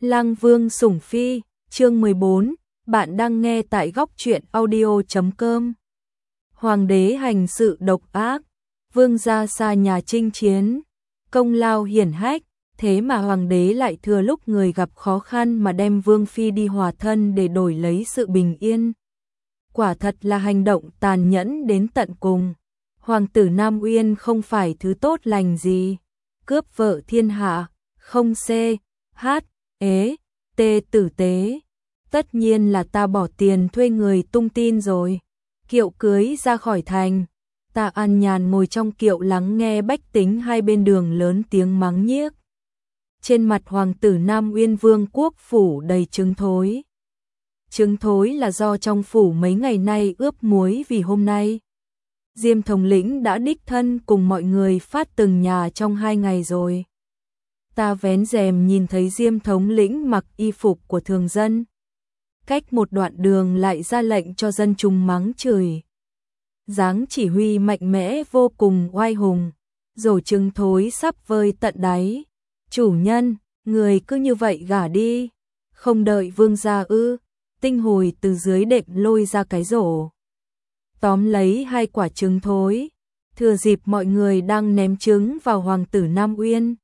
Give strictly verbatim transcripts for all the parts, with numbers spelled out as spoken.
Lang Vương sủng phi, chương mười bốn, bạn đang nghe tại góc truyện audio chấm com. Hoàng đế hành sự độc ác, vương gia xa nhà chinh chiến, công lao hiển hách, thế mà hoàng đế lại thừa lúc người gặp khó khăn mà đem vương phi đi hòa thân để đổi lấy sự bình yên. Quả thật là hành động tàn nhẫn đến tận cùng. Hoàng tử Nam Uyên không phải thứ tốt lành gì, cướp vợ thiên hạ, không xê, hát, ế, tê tử tế. Tất nhiên là ta bỏ tiền thuê người tung tin rồi. Kiệu cưới ra khỏi thành, ta an nhàn ngồi trong kiệu lắng nghe bách tính hai bên đường lớn tiếng mắng nhiếc. Trên mặt hoàng tử Nam Uyên vương quốc phủ đầy trứng thối. Trứng thối là do trong phủ mấy ngày nay ướp muối vì hôm nay Diêm thống lĩnh đã đích thân cùng mọi người phát từng nhà trong hai ngày rồi. Ta vén rèm nhìn thấy Diêm thống lĩnh mặc y phục của thường dân. Cách một đoạn đường lại ra lệnh cho dân chúng mắng chửi. Dáng chỉ huy mạnh mẽ vô cùng oai hùng, rổ trứng thối sắp vơi tận đáy. Chủ nhân, người cứ như vậy gả đi, không đợi vương gia ư? Tinh Hồi từ dưới đệm lôi ra cái rổ, tóm lấy hai quả trứng thối, thừa dịp mọi người đang ném trứng vào hoàng tử Nam Uyên.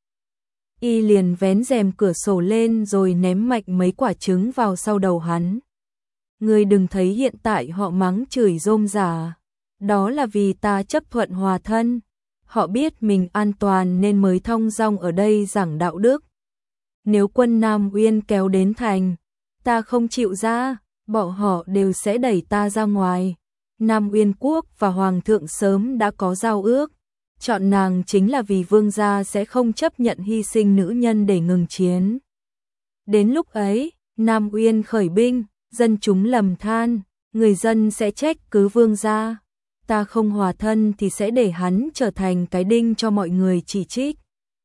Y liền vén rèm cửa sổ lên rồi ném mạnh mấy quả trứng vào sau đầu hắn. Ngươi đừng thấy hiện tại họ mắng chửi rôm rả, đó là vì ta chấp thuận hòa thân. Họ biết mình an toàn nên mới thong dong ở đây giảng đạo đức. Nếu quân Nam Uyên kéo đến thành, ta không chịu ra, bọn họ đều sẽ đẩy ta ra ngoài. Nam Uyên quốc và hoàng thượng sớm đã có giao ước, chọn nàng chính là vì vương gia sẽ không chấp nhận hy sinh nữ nhân để ngừng chiến. Đến lúc ấy, Nam Uyên khởi binh, dân chúng lầm than, người dân sẽ trách cứ vương gia. Ta không hòa thân thì sẽ để hắn trở thành cái đinh cho mọi người chỉ trích.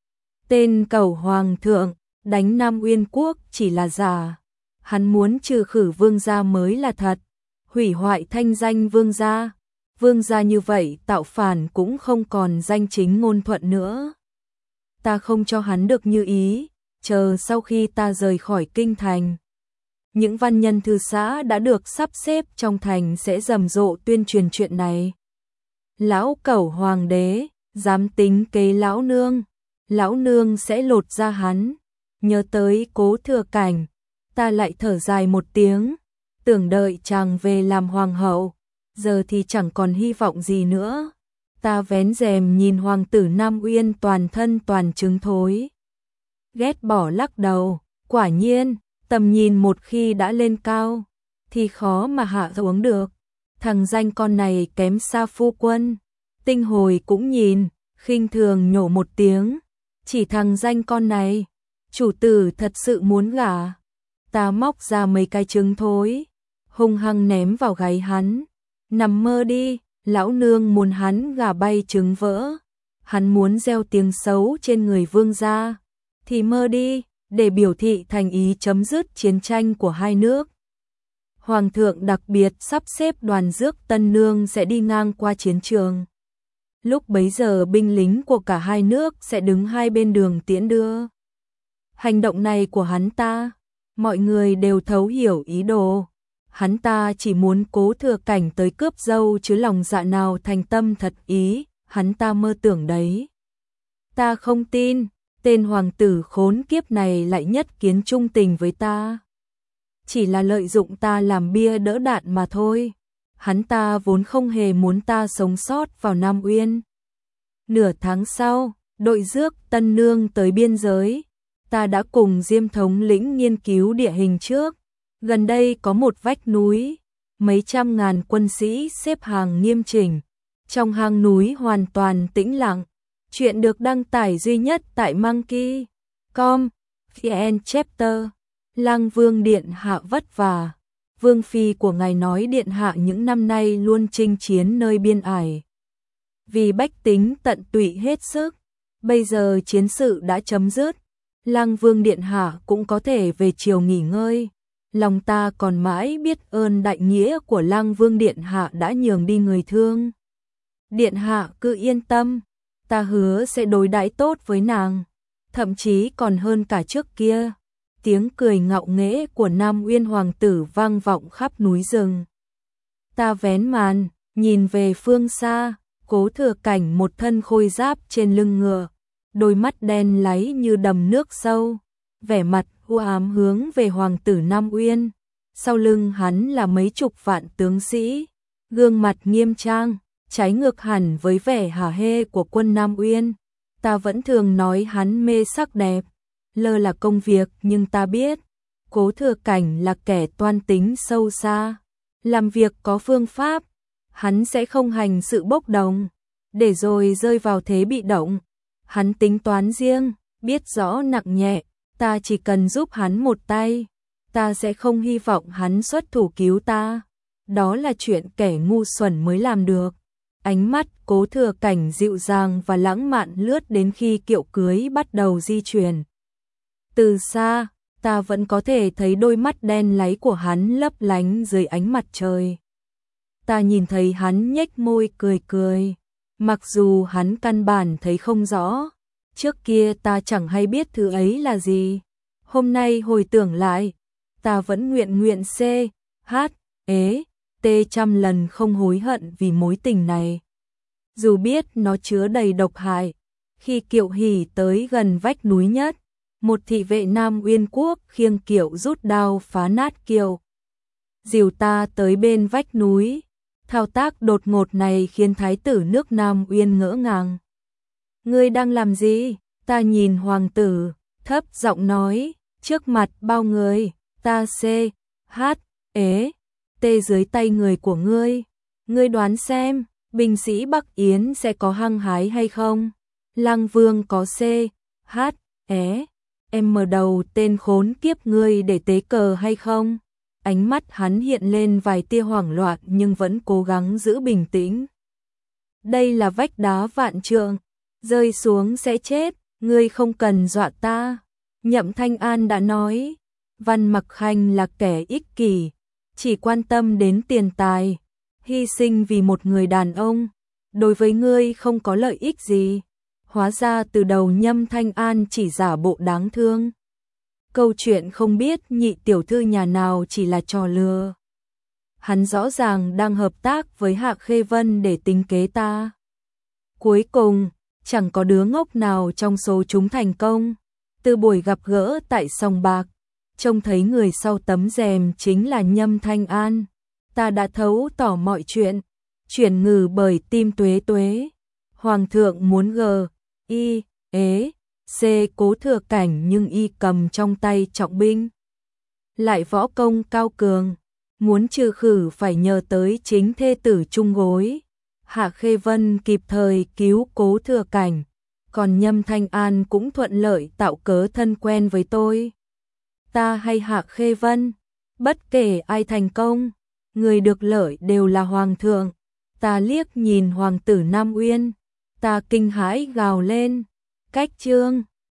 Tên cẩu hoàng thượng, đánh Nam Uyên quốc chỉ là giả. Hắn muốn trừ khử vương gia mới là thật, hủy hoại thanh danh vương gia. Vương gia như vậy tạo phản cũng không còn danh chính ngôn thuận nữa. Ta không cho hắn được như ý, chờ sau khi ta rời khỏi kinh thành. Những văn nhân thư xã đã được sắp xếp trong thành sẽ rầm rộ tuyên truyền chuyện này. Lão cẩu hoàng đế, dám tính kế lão nương, lão nương sẽ lột ra hắn. Nhớ tới Cố Thừa Cảnh, ta lại thở dài một tiếng, tưởng đợi chàng về làm hoàng hậu, giờ thì chẳng còn hy vọng gì nữa. Ta vén rèm nhìn hoàng tử Nam Uyên toàn thân toàn trứng thối, ghét bỏ lắc đầu. Quả nhiên, tầm nhìn một khi đã lên cao thì khó mà hạ xuống được. Thằng danh con này kém xa phu quân. Tinh Hồi cũng nhìn, khinh thường nhổ một tiếng, chỉ thằng danh con này, chủ tử thật sự muốn gả. Ta móc ra mấy cái trứng thối, hung hăng ném vào gáy hắn. Nằm mơ đi, lão nương muốn hắn gà bay trứng vỡ. Hắn muốn gieo tiếng xấu trên người vương gia, thì mơ đi, để biểu thị thành ý chấm dứt chiến tranh của hai nước. Hoàng thượng đặc biệt sắp xếp đoàn rước tân nương sẽ đi ngang qua chiến trường. Lúc bấy giờ binh lính của cả hai nước sẽ đứng hai bên đường tiễn đưa. Hành động này của hắn ta, mọi người đều thấu hiểu ý đồ. Hắn ta chỉ muốn Cố Thừa Cảnh tới cướp dâu chứ lòng dạ nào thành tâm thật ý, hắn ta mơ tưởng đấy. Ta không tin, tên hoàng tử khốn kiếp này lại nhất kiến trung tình với ta. Chỉ là lợi dụng ta làm bia đỡ đạn mà thôi. Hắn ta vốn không hề muốn ta sống sót vào Nam Uyên. Nửa tháng sau, đội rước tân nương tới biên giới. Ta đã cùng Diêm thống lĩnh nghiên cứu địa hình trước. Gần đây có một vách núi, mấy trăm ngàn quân sĩ xếp hàng nghiêm chỉnh. Trong hang núi hoàn toàn tĩnh lặng. Chuyện được đăng tải duy nhất tại monkey chấm com, vn chapter. Lang Vương điện hạ vất vả. Vương phi của ngài nói điện hạ những năm nay luôn chinh chiến nơi biên ải, vì bách tính tận tụy hết sức. Bây giờ chiến sự đã chấm dứt, Lang Vương điện hạ cũng có thể về chiều nghỉ ngơi. Lòng ta còn mãi biết ơn đại nghĩa của Lang Vương điện hạ đã nhường đi người thương. Điện hạ cứ yên tâm, ta hứa sẽ đối đãi tốt với nàng, thậm chí còn hơn cả trước kia. tiếng cười ngạo nghễ của Nam Uyên hoàng tử vang vọng khắp núi rừng. Ta vén màn, nhìn về phương xa, Cố Thừa Cảnh một thân khôi giáp trên lưng ngựa, đôi mắt đen láy như đầm nước sâu, vẻ mặt u ám hướng về hoàng tử Nam Uyên. Sau lưng hắn là mấy chục vạn tướng sĩ, gương mặt nghiêm trang, trái ngược hẳn với vẻ hả hê của quân Nam Uyên. Ta vẫn thường nói hắn mê sắc đẹp, lơ là công việc, nhưng ta biết, Cố Thừa Cảnh là kẻ toan tính sâu xa, làm việc có phương pháp, hắn sẽ không hành sự bốc đồng, để rồi rơi vào thế bị động. Hắn tính toán riêng, biết rõ nặng nhẹ, ta chỉ cần giúp hắn một tay, ta sẽ không hy vọng hắn xuất thủ cứu ta. Đó là chuyện kẻ ngu xuẩn mới làm được. Ánh mắt Cố Thừa Cảnh dịu dàng và lãng mạn lướt đến khi kiệu cưới bắt đầu di chuyển. Từ xa, ta vẫn có thể thấy đôi mắt đen láy của hắn lấp lánh dưới ánh mặt trời. Ta nhìn thấy hắn nhếch môi cười cười, mặc dù hắn căn bản thấy không rõ. Trước kia ta chẳng hay biết thứ ấy là gì. Hôm nay hồi tưởng lại, ta vẫn nguyện nguyện c, h, ế, t trăm lần không hối hận vì mối tình này. Dù biết nó chứa đầy độc hại. Khi kiệu hỉ tới gần vách núi nhất, một thị vệ Nam Uyên quốc khiêng kiệu rút đao phá nát kiệu, dìu ta tới bên vách núi. Thao tác đột ngột này khiến thái tử nước Nam Uyên ngỡ ngàng. Ngươi đang làm gì? Ta nhìn hoàng tử, thấp giọng nói, trước mặt bao người, ta c, h, ế, t dưới tay người của ngươi. Ngươi đoán xem, binh sĩ Bắc Yến sẽ có hăng hái hay không? Lăng Vương có c, h, ế, em mở đầu tên khốn kiếp ngươi để tế cờ hay không? Ánh mắt hắn hiện lên vài tia hoảng loạn nhưng vẫn cố gắng giữ bình tĩnh. Đây là vách đá vạn trượng, rơi xuống sẽ chết, ngươi không cần dọa ta. Nhậm Thanh An đã nói, Văn Mặc Khanh là kẻ ích kỷ, chỉ quan tâm đến tiền tài, hy sinh vì một người đàn ông, đối với ngươi không có lợi ích gì. Hóa ra từ đầu Nhâm Thanh An chỉ giả bộ đáng thương. Câu chuyện không biết nhị tiểu thư nhà nào chỉ là trò lừa. Hắn rõ ràng đang hợp tác với Hạ Khê Vân để tính kế ta. Cuối cùng, chẳng có đứa ngốc nào trong số chúng thành công. Từ buổi gặp gỡ tại sòng bạc, trông thấy người sau tấm rèm chính là Nhâm Thanh An. Ta đã thấu tỏ mọi chuyện, chuyển ngừ bởi tim Tuế Tuế. Hoàng thượng muốn g, y, ế, c Cố Thừa Cảnh nhưng y cầm trong tay trọng binh. Lại võ công cao cường, muốn trừ khử phải nhờ tới chính thê tử chung gối. Hạ Khê Vân kịp thời cứu Cố Thừa Cảnh, còn Nhâm Thanh An cũng thuận lợi tạo cớ thân quen với tôi. Ta hay Hạ Khê Vân, bất kể ai thành công, người được lợi đều là hoàng thượng. Ta liếc nhìn hoàng tử Nam Uyên, ta kinh hãi gào lên, cách chương.